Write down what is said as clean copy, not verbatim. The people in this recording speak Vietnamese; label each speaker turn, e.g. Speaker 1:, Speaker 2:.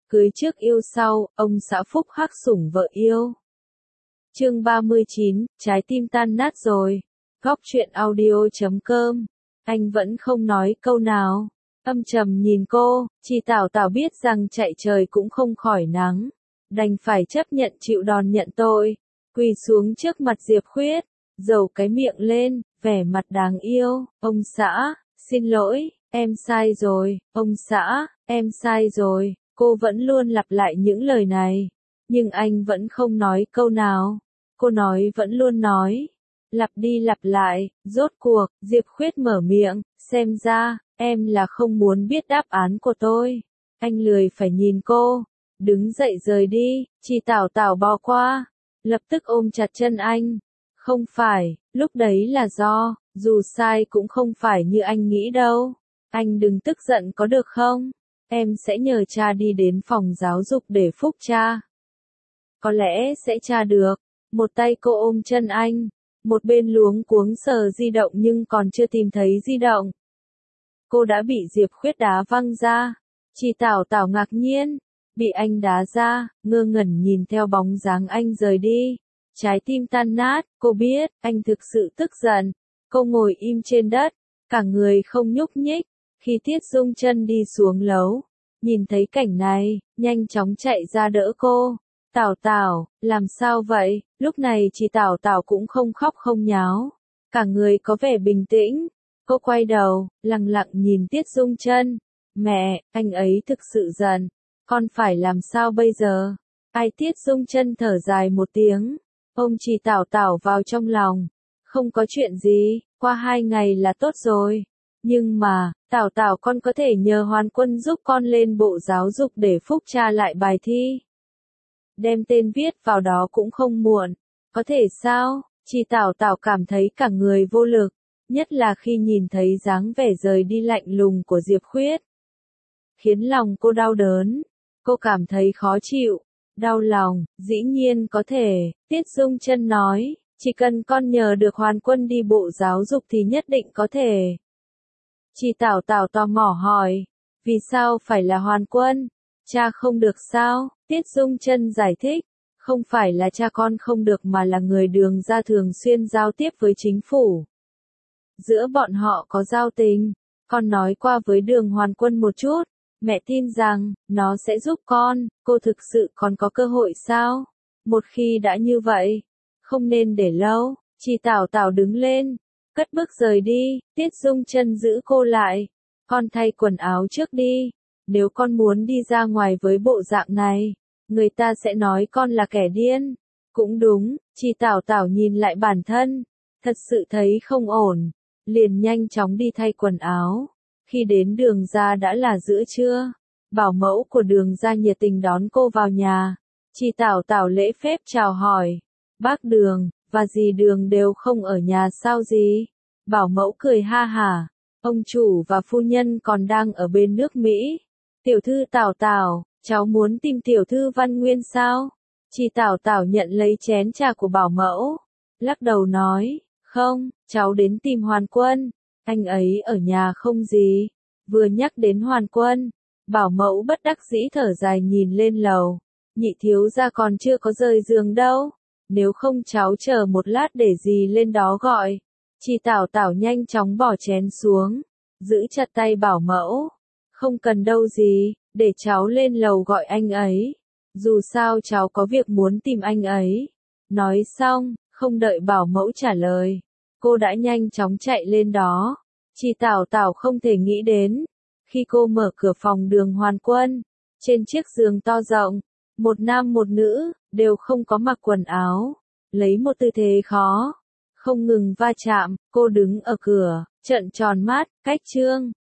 Speaker 1: Cưới trước yêu sau, ông xã phúc hắc sủng vợ yêu. Chương 39, trái tim tan nát rồi. Góc truyện audio.com. Anh vẫn không nói câu nào. Âm trầm nhìn cô, Chi Tảo Tảo biết rằng chạy trời cũng không khỏi nắng. Đành phải chấp nhận chịu đòn nhận tội. Quỳ xuống trước mặt Diệp Khuyết, dầu cái miệng lên, vẻ mặt đáng yêu. Ông xã, xin lỗi, em sai rồi. Ông xã, em sai rồi. Cô vẫn luôn lặp lại những lời này. Nhưng anh vẫn không nói câu nào. Cô nói vẫn luôn nói. Lặp đi lặp lại, rốt cuộc, Diệp Khuyết mở miệng, xem ra, em là không muốn biết đáp án của tôi. Anh lười phải nhìn cô. Đứng dậy rời đi, Chi Tảo Tảo bò qua. Lập tức ôm chặt chân anh. Không phải, lúc đấy là do, dù sai cũng không phải như anh nghĩ đâu. Anh đừng tức giận có được không? Em sẽ nhờ cha đi đến phòng giáo dục để phúc cha. Có lẽ sẽ tra được. Một tay cô ôm chân anh. Một bên luống cuống sờ di động nhưng còn chưa tìm thấy di động. Cô đã bị Diệp Khuyết đá văng ra. Chi Tảo Tảo ngạc nhiên. Bị anh đá ra, ngơ ngẩn nhìn theo bóng dáng anh rời đi. Trái tim tan nát, cô biết, anh thực sự tức giận. Cô ngồi im trên đất, cả người không nhúc nhích. Khi Tiết Dung Chân đi xuống lầu, nhìn thấy cảnh này, nhanh chóng chạy ra đỡ cô. Tảo Tảo, làm sao vậy? Lúc này Chi Tảo Tảo cũng không khóc không nháo. Cả người có vẻ bình tĩnh. Cô quay đầu, lặng lặng nhìn Tiết Dung Chân. Mẹ, anh ấy thực sự giận. Con phải làm sao bây giờ? Ai? Tiết Dung Chân thở dài một tiếng. Ôm Chi Tảo Tảo vào trong lòng. Không có chuyện gì, qua 2 ngày là tốt rồi. Nhưng mà, Tảo Tảo con có thể nhờ Hoàn Quân giúp con lên bộ giáo dục để phúc tra lại bài thi. Đem tên viết vào đó cũng không muộn. Có thể sao? Chi Tảo Tảo cảm thấy cả người vô lực. Nhất là khi nhìn thấy dáng vẻ rời đi lạnh lùng của Diệp Khuyết. Khiến lòng cô đau đớn. Cô cảm thấy khó chịu. Đau lòng, dĩ nhiên có thể. Tiết Dung Chân nói, chỉ cần con nhờ được Hoàn Quân đi bộ giáo dục thì nhất định có thể. Chi Tảo Tảo tò mò hỏi, vì sao phải là Hoàn Quân? Cha không được sao? Tiết Dung Chân giải thích, không phải là cha con không được mà là người Đường gia thường xuyên giao tiếp với chính phủ. Giữa bọn họ có giao tình, con nói qua với Đường Hoàn Quân một chút, mẹ tin rằng, nó sẽ giúp con, cô thực sự còn có cơ hội sao? Một khi đã như vậy, không nên để lâu. Chi Tảo Tảo đứng lên, cất bước rời đi. Tiết Dung Chân giữ cô lại. Con thay quần áo trước đi. Nếu con muốn đi ra ngoài với bộ dạng này, người ta sẽ nói con là kẻ điên. Cũng đúng, Chi Tảo Tảo nhìn lại bản thân, thật sự thấy không ổn, liền nhanh chóng đi thay quần áo. Khi đến Đường gia đã là giữa trưa, bảo mẫu của Đường gia nhiệt tình đón cô vào nhà. Chi Tảo Tảo lễ phép chào hỏi, bác Đường, và dì Đường đều không ở nhà sao gì? Bảo mẫu cười ha hả, ông chủ và phu nhân còn đang ở bên nước Mỹ. Tiểu thư Tảo Tảo, cháu muốn tìm tiểu thư Văn Nguyên sao? Chi Tảo Tảo nhận lấy chén trà của bảo mẫu, lắc đầu nói, không, cháu đến tìm Hoàn Quân, anh ấy ở nhà không gì. Vừa nhắc đến Hoàn Quân, bảo mẫu bất đắc dĩ thở dài nhìn lên lầu, nhị thiếu gia còn chưa có rời giường đâu, nếu không cháu chờ một lát để dì lên đó gọi. Chi Tảo Tảo nhanh chóng bỏ chén xuống, giữ chặt tay bảo mẫu, không cần đâu dì, để cháu lên lầu gọi anh ấy, dù sao cháu có việc muốn tìm anh ấy. Nói xong, không đợi bảo mẫu trả lời, cô đã nhanh chóng chạy lên đó. Chi Tảo Tảo không thể nghĩ đến, khi cô mở cửa phòng Đường Hoàn Quân, trên chiếc giường to rộng, một nam một nữ, đều không có mặc quần áo, lấy một tư thế khó không ngừng va chạm. Cô đứng ở cửa, trợn tròn mắt, cách Trương